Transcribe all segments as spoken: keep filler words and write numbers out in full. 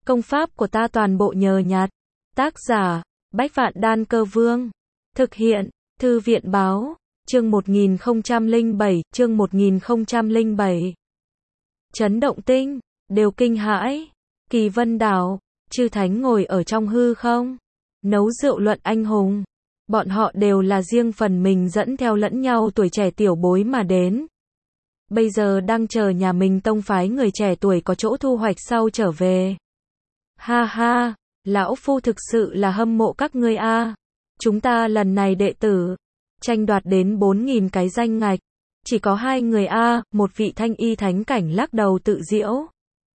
Công pháp của ta toàn bộ nhờ nhặt. Tác giả, Bách Vạn Đan Cơ Vương. Thực hiện, Thư viện Báo. Chương một nghìn không trăm lẻ bảy, chương một nghìn không trăm lẻ bảy. Chấn động tinh, đều kinh hãi. Kỳ Vân Đảo, chư thánh ngồi ở trong hư không, nấu rượu luận anh hùng. Bọn họ đều là riêng phần mình dẫn theo lẫn nhau tuổi trẻ tiểu bối mà đến. Bây giờ đang chờ nhà mình tông phái người trẻ tuổi có chỗ thu hoạch sau trở về. Ha ha, lão phu thực sự là hâm mộ các ngươi a. Chúng ta lần này đệ tử tranh đoạt đến bốn nghìn cái danh ngạch, chỉ có hai người a, một vị thanh y thánh cảnh lắc đầu tự giễu.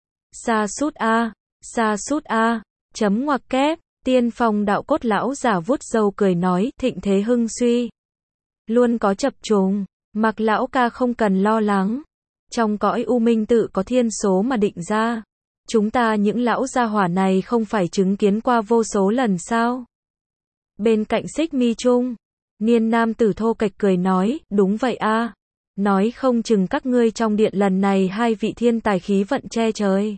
Sa sút a, sa sút a, chấm ngoặc kép, tiên phong đạo cốt lão giả vuốt râu cười nói, thịnh thế hưng suy. Luôn có chập trùng, mặc lão ca không cần lo lắng. Trong cõi u minh tự có thiên số mà định ra. Chúng ta những lão gia hỏa này không phải chứng kiến qua vô số lần sao? Bên cạnh Xích Mi Trung, niên nam tử thô kệch cười nói, đúng vậy a. Nói không chừng các ngươi trong điện lần này hai vị thiên tài khí vận che trời.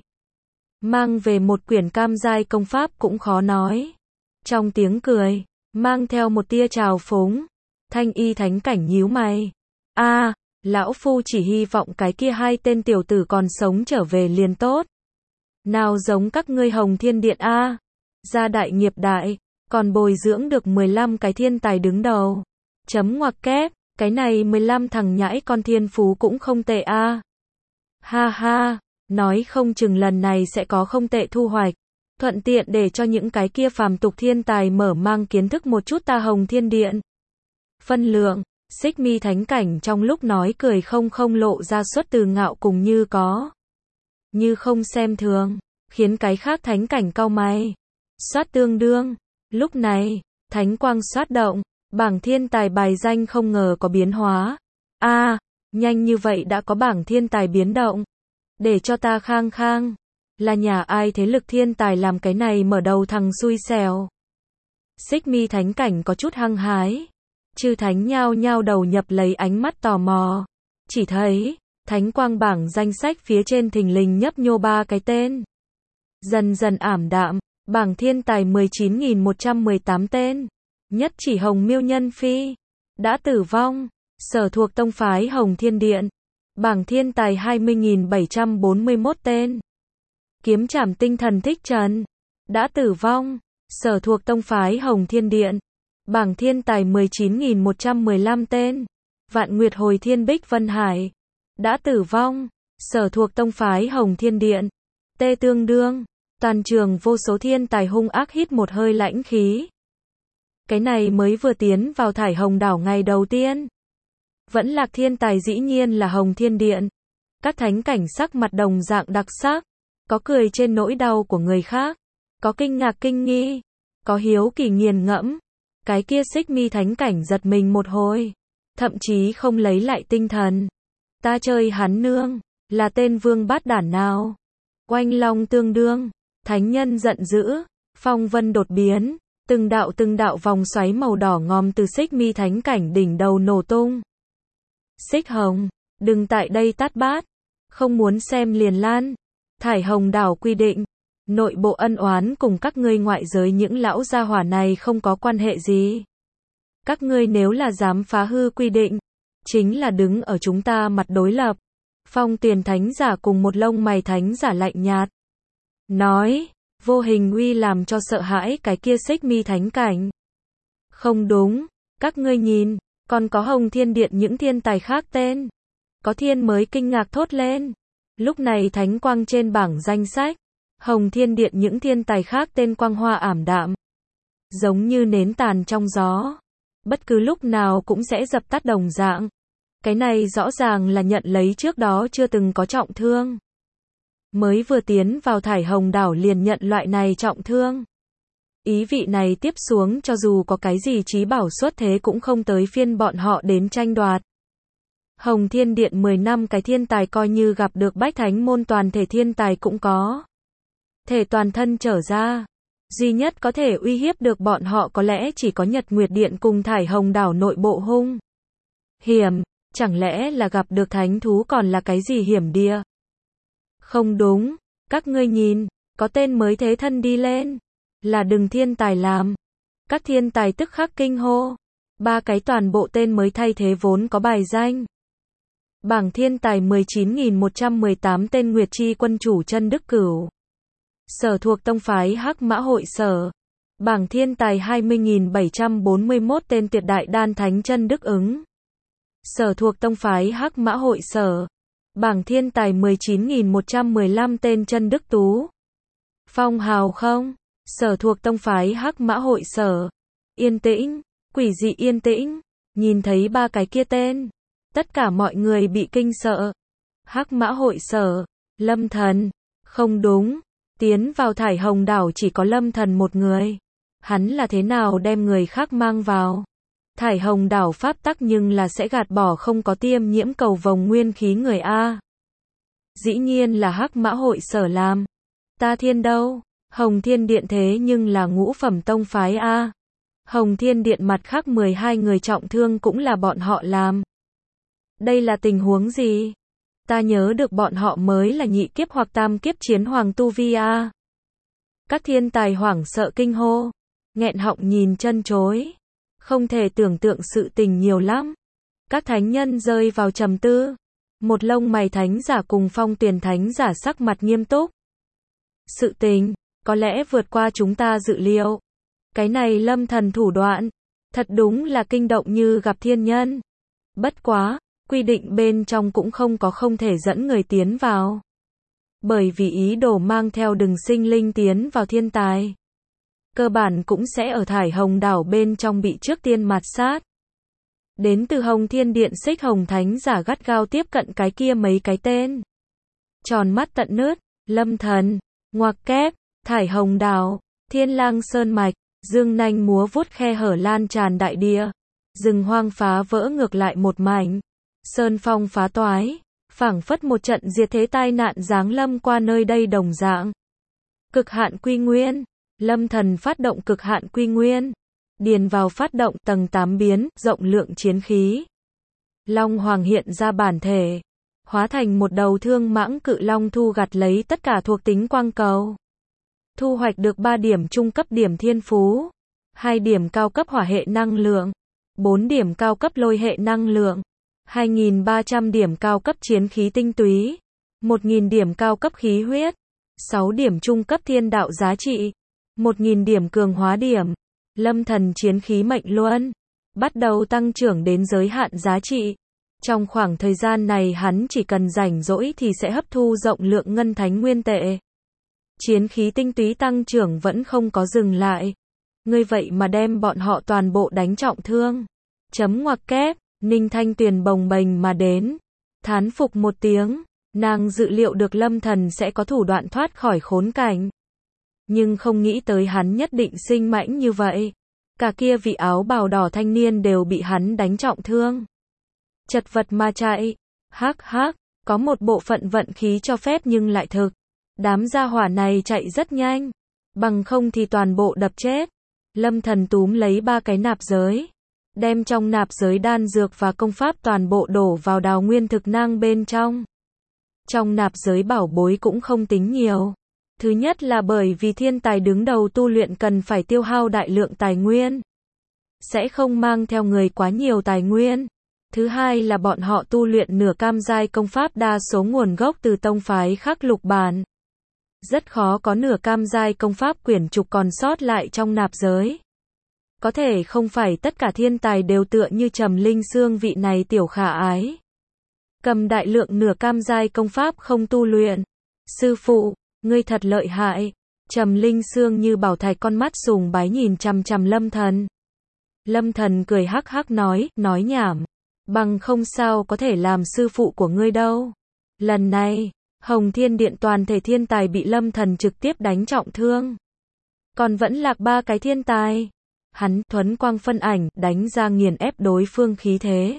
Mang về một quyển cam giai công pháp cũng khó nói. Trong tiếng cười, mang theo một tia trào phúng, thanh y thánh cảnh nhíu mày. A, lão phu chỉ hy vọng cái kia hai tên tiểu tử còn sống trở về liền tốt. Nào giống các ngươi Hồng Thiên Điện a, gia đại nghiệp đại, còn bồi dưỡng được mười lăm cái thiên tài đứng đầu. Chấm ngoặc kép, cái này mười lăm thằng nhãi con thiên phú cũng không tệ a. Ha ha, nói không chừng lần này sẽ có không tệ thu hoạch. Thuận tiện để cho những cái kia phàm tục thiên tài mở mang kiến thức một chút ta Hồng Thiên Điện. Phân lượng, Xích Mi thánh cảnh trong lúc nói cười không không lộ ra xuất từ ngạo cùng như có. Như không xem thường, khiến cái khác thánh cảnh cau mày. Xoát tương đương, lúc này, thánh quang xoát động, bảng thiên tài bài danh không ngờ có biến hóa. A, à, nhanh như vậy đã có bảng thiên tài biến động. Để cho ta khang khang, là nhà ai thế lực thiên tài làm cái này mở đầu thằng xui xẻo. Xích Mi thánh cảnh có chút hăng hái. Chư thánh nhao nhao đầu nhập lấy ánh mắt tò mò. Chỉ thấy, thánh quang bảng danh sách phía trên thình lình nhấp nhô ba cái tên. Dần dần ảm đạm, bảng thiên tài mười chín nghìn một trăm mười tám tên. Nhất chỉ Hồng Miêu Nhân Phi đã tử vong, sở thuộc tông phái Hồng Thiên Điện. Bảng thiên tài hai mươi nghìn bảy trăm bốn mươi mốt tên. Kiếm trảm tinh thần Thích Trần đã tử vong, sở thuộc tông phái Hồng Thiên Điện. Bảng thiên tài mười chín nghìn một trăm mười lăm tên. Vạn Nguyệt Hồi Thiên Bích Vân Hải đã tử vong, sở thuộc tông phái Hồng Thiên Điện. Tê tương đương, toàn trường vô số thiên tài hung ác hít một hơi lãnh khí. Cái này mới vừa tiến vào Thải Hồng Đảo ngày đầu tiên. Vẫn lạc thiên tài dĩ nhiên là Hồng Thiên Điện. Các thánh cảnh sắc mặt đồng dạng đặc sắc, có cười trên nỗi đau của người khác, có kinh ngạc kinh nghi, có hiếu kỳ nghiền ngẫm. Cái kia Xích Mi thánh cảnh giật mình một hồi, thậm chí không lấy lại tinh thần. Ta chơi hắn nương, là tên vương bát đản nào? Oanh long tương đương, thánh nhân giận dữ, phong vân đột biến, từng đạo từng đạo vòng xoáy màu đỏ ngòm từ Xích Mi thánh cảnh đỉnh đầu nổ tung. Xích Hồng, đừng tại đây tát bát, không muốn xem liền lan. Thải Hồng Đảo quy định, nội bộ ân oán cùng các ngươi ngoại giới những lão gia hỏa này không có quan hệ gì. Các ngươi nếu là dám phá hư quy định, chính là đứng ở chúng ta mặt đối lập. Phong Tuyền thánh giả cùng một lông mày thánh giả lạnh nhạt nói, vô hình uy làm cho sợ hãi cái kia Xích Mi thánh cảnh. Không đúng, các ngươi nhìn, còn có Hồng Thiên Điện những thiên tài khác tên. Có thiên mới kinh ngạc thốt lên. Lúc này thánh quang trên bảng danh sách, Hồng Thiên Điện những thiên tài khác tên quang hoa ảm đạm, giống như nến tàn trong gió, bất cứ lúc nào cũng sẽ dập tắt đồng dạng. Cái này rõ ràng là nhận lấy trước đó chưa từng có trọng thương. Mới vừa tiến vào Thải Hồng Đảo liền nhận loại này trọng thương. Ý vị này tiếp xuống cho dù có cái gì trí bảo xuất thế cũng không tới phiên bọn họ đến tranh đoạt. Hồng Thiên Điện mười năm cái thiên tài coi như gặp được bách thánh môn toàn thể thiên tài cũng có thể toàn thân trở ra. Duy nhất có thể uy hiếp được bọn họ có lẽ chỉ có Nhật Nguyệt Điện cùng Thải Hồng Đảo nội bộ hung hiểm. Chẳng lẽ là gặp được thánh thú còn là cái gì hiểm địa? Không đúng, các ngươi nhìn, Có tên mới thế thân đi lên. Là đừng thiên tài làm. Các thiên tài tức khắc kinh hô. Ba cái toàn bộ tên mới thay thế vốn có bài danh. Bảng thiên tài mười chín nghìn một trăm mười tám tên Nguyệt Chi quân chủ Chân Đức Cửu. Sở thuộc tông phái Hắc Mã Hội Sở. Bảng thiên tài hai mươi nghìn bảy trăm bốn mươi mốt tên Tuyệt Đại Đan Thánh Chân Đức Ứng. Sở thuộc tông phái Hắc Mã Hội Sở. Bảng thiên tài mười chín nghìn một trăm mười lăm tên Chân Đức Tú. Phong hào không. Sở thuộc tông phái Hắc Mã Hội Sở. Yên tĩnh, quỷ dị yên tĩnh. Nhìn thấy ba cái kia tên, tất cả mọi người bị kinh sợ. Hắc Mã Hội Sở. Lâm Thần. Không đúng. Tiến vào Thải Hồng Đảo chỉ có Lâm Thần một người. Hắn là thế nào đem người khác mang vào? Thải Hồng Đảo pháp tắc nhưng là sẽ gạt bỏ không có tiêm nhiễm cầu vồng nguyên khí người A. Dĩ nhiên là Hắc Mã Hội Sở làm. Ta Thiên đâu? Hồng Thiên Điện thế nhưng là ngũ phẩm tông phái A. Hồng Thiên Điện mặt khác mười hai người trọng thương cũng là bọn họ làm. Đây là tình huống gì? Ta nhớ được bọn họ mới là nhị kiếp hoặc tam kiếp chiến hoàng tu vi A. Các thiên tài hoảng sợ kinh hô. Nghẹn họng nhìn chân chối. Không thể tưởng tượng sự tình nhiều lắm. Các thánh nhân rơi vào trầm tư. Một lông mày thánh giả cùng Phong Tuyền thánh giả sắc mặt nghiêm túc. Sự tình, có lẽ vượt qua chúng ta dự liệu. Cái này Lâm Thần thủ đoạn, thật đúng là kinh động như gặp thiên nhân. Bất quá, quy định bên trong cũng không có không thể dẫn người tiến vào. Bởi vì ý đồ mang theo đừng sinh linh tiến vào thiên tài. Cơ bản cũng sẽ ở Thải Hồng Đảo bên trong bị trước tiên mạt sát. Đến từ Hồng Thiên Điện Xích Hồng Thánh giả gắt gao tiếp cận cái kia mấy cái tên. Tròn mắt tận nứt, Lâm Thần, ngoặc kép, Thải Hồng Đảo, Thiên Lang Sơn Mạch, dương nanh múa vuốt khe hở lan tràn đại địa. Rừng hoang phá vỡ ngược lại một mảnh. Sơn phong phá toái, phảng phất một trận diệt thế tai nạn giáng lâm qua nơi đây đồng dạng. Cực hạn quy nguyên. Lâm Thần phát động cực hạn quy nguyên. Điền vào phát động tầng tám biến, rộng lượng chiến khí. Long Hoàng hiện ra bản thể. Hóa thành một đầu thương mãng cự long thu gặt lấy tất cả thuộc tính quang cầu. Thu hoạch được ba điểm trung cấp điểm thiên phú. hai điểm cao cấp hỏa hệ năng lượng. bốn điểm cao cấp lôi hệ năng lượng. hai nghìn ba trăm điểm cao cấp chiến khí tinh túy. một nghìn điểm cao cấp khí huyết. sáu điểm trung cấp thiên đạo giá trị. một nghìn điểm cường hóa điểm. Lâm Thần chiến khí mệnh luân bắt đầu tăng trưởng đến giới hạn giá trị. Trong khoảng thời gian này hắn chỉ cần rảnh rỗi thì sẽ hấp thu rộng lượng ngân thánh nguyên tệ. Chiến khí tinh túy tăng trưởng vẫn không có dừng lại. Ngươi vậy mà đem bọn họ toàn bộ đánh trọng thương. Chấm ngoặc kép, Ninh Thanh Tuyền bồng bềnh mà đến. Thán phục một tiếng, nàng dự liệu được Lâm Thần sẽ có thủ đoạn thoát khỏi khốn cảnh. Nhưng không nghĩ tới hắn nhất định sinh mãnh như vậy. Cả kia vị áo bào đỏ thanh niên đều bị hắn đánh trọng thương. Chật vật mà chạy. Hắc hắc, có một bộ phận vận khí cho phép nhưng lại thực. Đám gia hỏa này chạy rất nhanh. Bằng không thì toàn bộ đập chết. Lâm Thần túm lấy ba cái nạp giới. Đem trong nạp giới đan dược và công pháp toàn bộ đổ vào đào nguyên thực nang bên trong. Trong nạp giới bảo bối cũng không tính nhiều. Thứ nhất là bởi vì thiên tài đứng đầu tu luyện cần phải tiêu hao đại lượng tài nguyên. Sẽ không mang theo người quá nhiều tài nguyên. Thứ hai là bọn họ tu luyện nửa cam giai công pháp đa số nguồn gốc từ tông phái khác lục bản. Rất khó có nửa cam giai công pháp quyển trục còn sót lại trong nạp giới. Có thể không phải tất cả thiên tài đều tựa như Trầm Linh Sương vị này tiểu khả ái. Cầm đại lượng nửa cam giai công pháp không tu luyện. Sư phụ, ngươi thật lợi hại. Trầm Linh Sương như bảo thạch con mắt sùng bái nhìn chằm chằm Lâm Thần. Lâm Thần cười hắc hắc nói, nói nhảm. Bằng không sao có thể làm sư phụ của ngươi đâu. Lần này, Hồng Thiên Điện toàn thể thiên tài bị Lâm Thần trực tiếp đánh trọng thương. Còn vẫn lạc ba cái thiên tài. Hắn thuấn quang phân ảnh, đánh ra nghiền ép đối phương khí thế.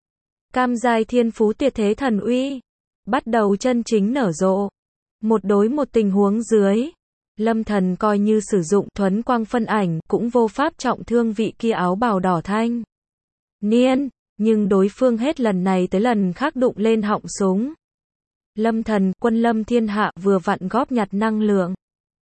Cam giai thiên phú tuyệt thế thần uy. Bắt đầu chân chính nở rộ. Một đối một tình huống dưới. Lâm Thần coi như sử dụng thuấn quang phân ảnh, cũng vô pháp trọng thương vị kia áo bào đỏ thanh niên. Nhưng đối phương hết lần này tới lần khác đụng lên họng súng. Lâm Thần, quân lâm thiên hạ vừa vặn góp nhặt năng lượng.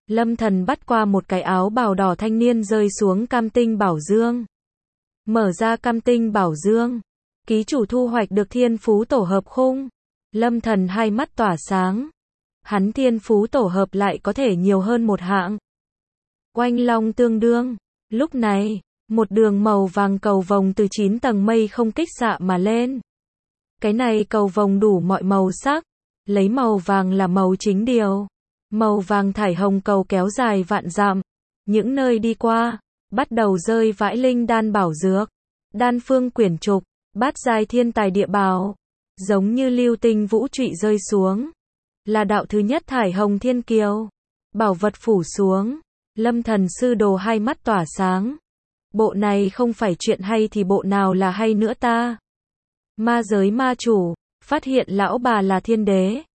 Lâm Thần bắt qua một cái áo bào đỏ thanh niên rơi xuống cam tinh bảo dương. Mở ra cam tinh bảo dương. Ký chủ thu hoạch được thiên phú tổ hợp khung. Lâm Thần hai mắt tỏa sáng. Hắn thiên phú tổ hợp lại có thể nhiều hơn một hạng. Oanh long tương đương. Lúc này, một đường màu vàng cầu vồng từ chín tầng mây không kích xạ mà lên. Cái này cầu vồng đủ mọi màu sắc. Lấy màu vàng là màu chính điều. Màu vàng thải hồng cầu kéo dài vạn dặm. Những nơi đi qua, bắt đầu rơi vãi linh đan bảo dược. Đan phương quyển trục, bát giai thiên tài địa bảo. Giống như lưu tinh vũ trụy rơi xuống. Là đạo thứ nhất thải hồng thiên kiều. Bảo vật phủ xuống. Lâm Thần sư đồ hai mắt tỏa sáng. Bộ này không phải chuyện hay thì bộ nào là hay nữa ta. Ma giới ma chủ, phát hiện lão bà là thiên đế.